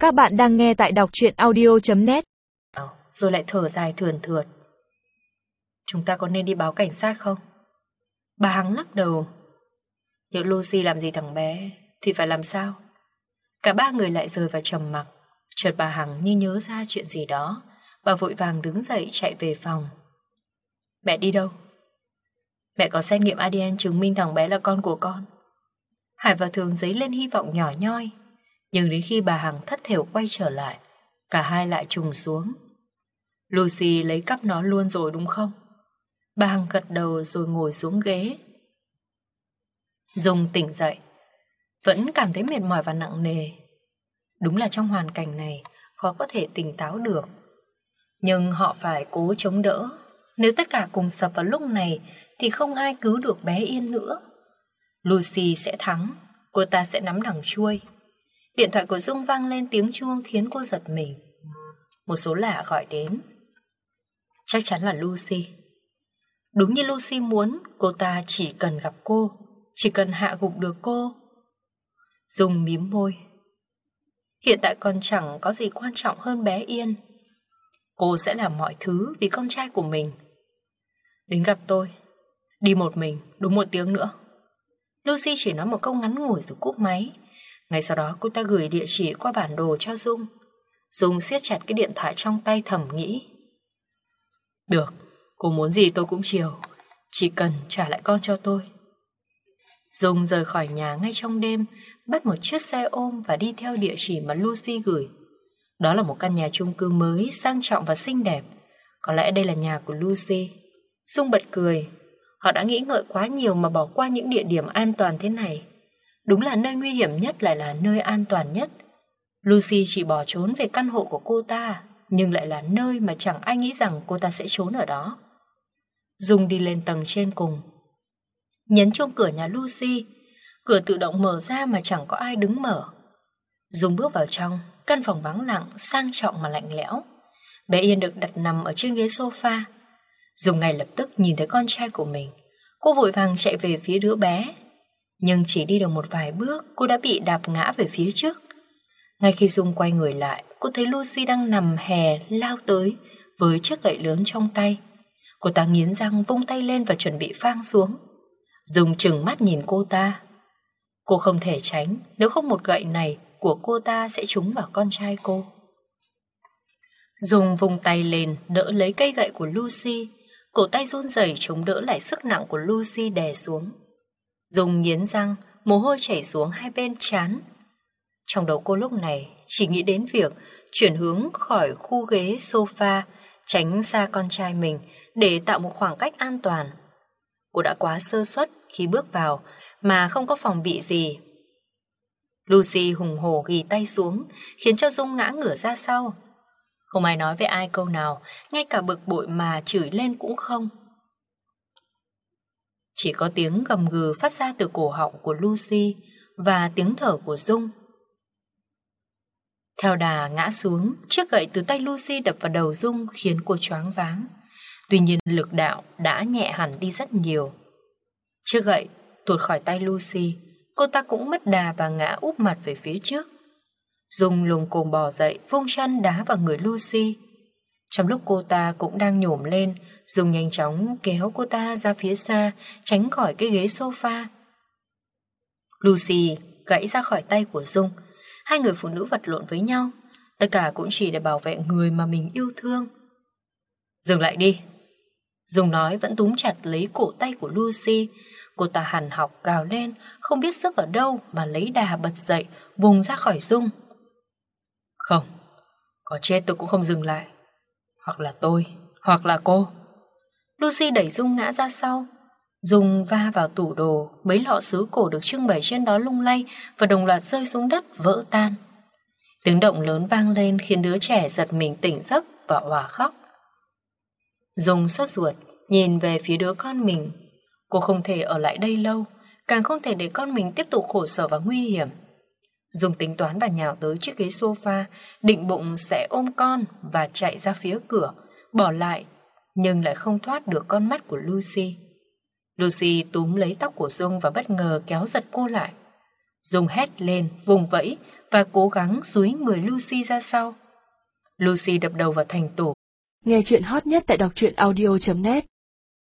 Các bạn đang nghe tại đọc truyện audio.net. Rồi lại thở dài thườn thượt. Chúng ta có nên đi báo cảnh sát không? Bà Hằng lắc đầu. Nếu Lucy làm gì thằng bé thì phải làm sao? Cả ba người lại rơi vào trầm mặc. Chợt bà Hằng như nhớ ra chuyện gì đó. Bà vội vàng đứng dậy chạy về phòng. Mẹ đi đâu? Mẹ có xét nghiệm ADN chứng minh thằng bé là con của con. Hải và Thường dấy lên hy vọng nhỏ nhoi. Nhưng đến khi bà Hằng thất thểu quay trở lại, cả hai lại trùng xuống. Lucy lấy cắp nó luôn rồi đúng không? Bà Hằng gật đầu rồi ngồi xuống ghế. Dung tỉnh dậy, vẫn cảm thấy mệt mỏi và nặng nề. Đúng là trong hoàn cảnh này khó có thể tỉnh táo được. Nhưng họ phải cố chống đỡ. Nếu tất cả cùng sập vào lúc này thì không ai cứu được bé Yên nữa. Lucy sẽ thắng, cô ta sẽ nắm đằng chuôi. Điện thoại của Dung vang lên tiếng chuông khiến cô giật mình. Một số lạ gọi đến. Chắc chắn là Lucy. Đúng như Lucy muốn, cô ta chỉ cần gặp cô, chỉ cần hạ gục được cô. Dung mím môi. Hiện tại còn chẳng có gì quan trọng hơn bé Yên. Cô sẽ làm mọi thứ vì con trai của mình. Đến gặp tôi. Đi một mình, đúng 1 tiếng nữa. Lucy chỉ nói một câu ngắn ngủi rồi cúp máy. Ngay sau đó cô ta gửi địa chỉ qua bản đồ cho Dung. Dung siết chặt cái điện thoại trong tay thầm nghĩ. Được, cô muốn gì tôi cũng chiều. Chỉ cần trả lại con cho tôi. Dung rời khỏi nhà ngay trong đêm, bắt một chiếc xe ôm và đi theo địa chỉ mà Lucy gửi. Đó là một căn nhà chung cư mới, sang trọng và xinh đẹp. Có lẽ đây là nhà của Lucy. Dung bật cười. Họ đã nghĩ ngợi quá nhiều mà bỏ qua những địa điểm an toàn thế này. Đúng là nơi nguy hiểm nhất lại là nơi an toàn nhất. Lucy chỉ bỏ trốn về căn hộ của cô ta, nhưng lại là nơi mà chẳng ai nghĩ rằng cô ta sẽ trốn ở đó. Dung đi lên tầng trên cùng. Nhấn chuông cửa nhà Lucy. Cửa tự động mở ra mà chẳng có ai đứng mở. Dung bước vào trong. Căn phòng vắng lặng, sang trọng mà lạnh lẽo. Bé Yên được đặt nằm ở trên ghế sofa. Dung ngay lập tức nhìn thấy con trai của mình. Cô vội vàng chạy về phía đứa bé. Nhưng chỉ đi được một vài bước, cô đã bị đạp ngã về phía trước. Ngay khi Dung quay người lại, cô thấy Lucy đang nằm hè lao tới với chiếc gậy lớn trong tay. Cô ta nghiến răng vung tay lên và chuẩn bị phang xuống. Dung trừng mắt nhìn cô ta. Cô không thể tránh, nếu không một gậy này của cô ta sẽ trúng vào con trai cô. Dung vung tay lên đỡ lấy cây gậy của Lucy. Cổ tay run rẩy chống đỡ lại sức nặng của Lucy đè xuống. Dung nghiến răng, mồ hôi chảy xuống hai bên trán. Trong đầu cô lúc này chỉ nghĩ đến việc chuyển hướng khỏi khu ghế sofa, tránh xa con trai mình để tạo một khoảng cách an toàn. Cô đã quá sơ suất khi bước vào mà không có phòng bị gì. Lucy hùng hổ ghì tay xuống, khiến cho Dung ngã ngửa ra sau. Không ai nói với ai câu nào, ngay cả bực bội mà chửi lên cũng không. Chỉ có tiếng gầm gừ phát ra từ cổ họng của Lucy và tiếng thở của Dung. Theo đà ngã xuống, chiếc gậy từ tay Lucy đập vào đầu Dung khiến cô choáng váng. Tuy nhiên lực đạo đã nhẹ hẳn đi rất nhiều. Chiếc gậy tuột khỏi tay Lucy, cô ta cũng mất đà và ngã úp mặt về phía trước. Dung lùng cồm bò dậy, vung chân đá vào người Lucy. Trong lúc cô ta cũng đang nhổm lên, Dung nhanh chóng kéo cô ta ra phía xa, tránh khỏi cái ghế sofa. Lucy gãy ra khỏi tay của Dung. Hai người phụ nữ vật lộn với nhau, tất cả cũng chỉ để bảo vệ người mà mình yêu thương. Dừng lại đi. Dung nói vẫn túm chặt lấy cổ tay của Lucy. Cô ta hằn học gào lên, không biết sức ở đâu mà lấy đà bật dậy, vùng ra khỏi Dung. Không, có chết tôi cũng không dừng lại. Hoặc là tôi, hoặc là cô. Lucy đẩy Dung ngã ra sau. Dung va vào tủ đồ, mấy lọ sứ cổ được trưng bày trên đó lung lay và đồng loạt rơi xuống đất vỡ tan. Tiếng động lớn vang lên khiến đứa trẻ giật mình tỉnh giấc và òa khóc. Dung sốt ruột nhìn về phía đứa con mình. Cô không thể ở lại đây lâu, càng không thể để con mình tiếp tục khổ sở và nguy hiểm. Dung tính toán và nhào tới chiếc ghế sofa, định bụng sẽ ôm con và chạy ra phía cửa, bỏ lại, nhưng lại không thoát được con mắt của Lucy. Lucy túm lấy tóc của Dung và bất ngờ kéo giật cô lại. Dung hét lên, vùng vẫy và cố gắng dúi người Lucy ra sau. Lucy đập đầu vào thành tủ. Nghe chuyện hot nhất tại đọc truyện audio.net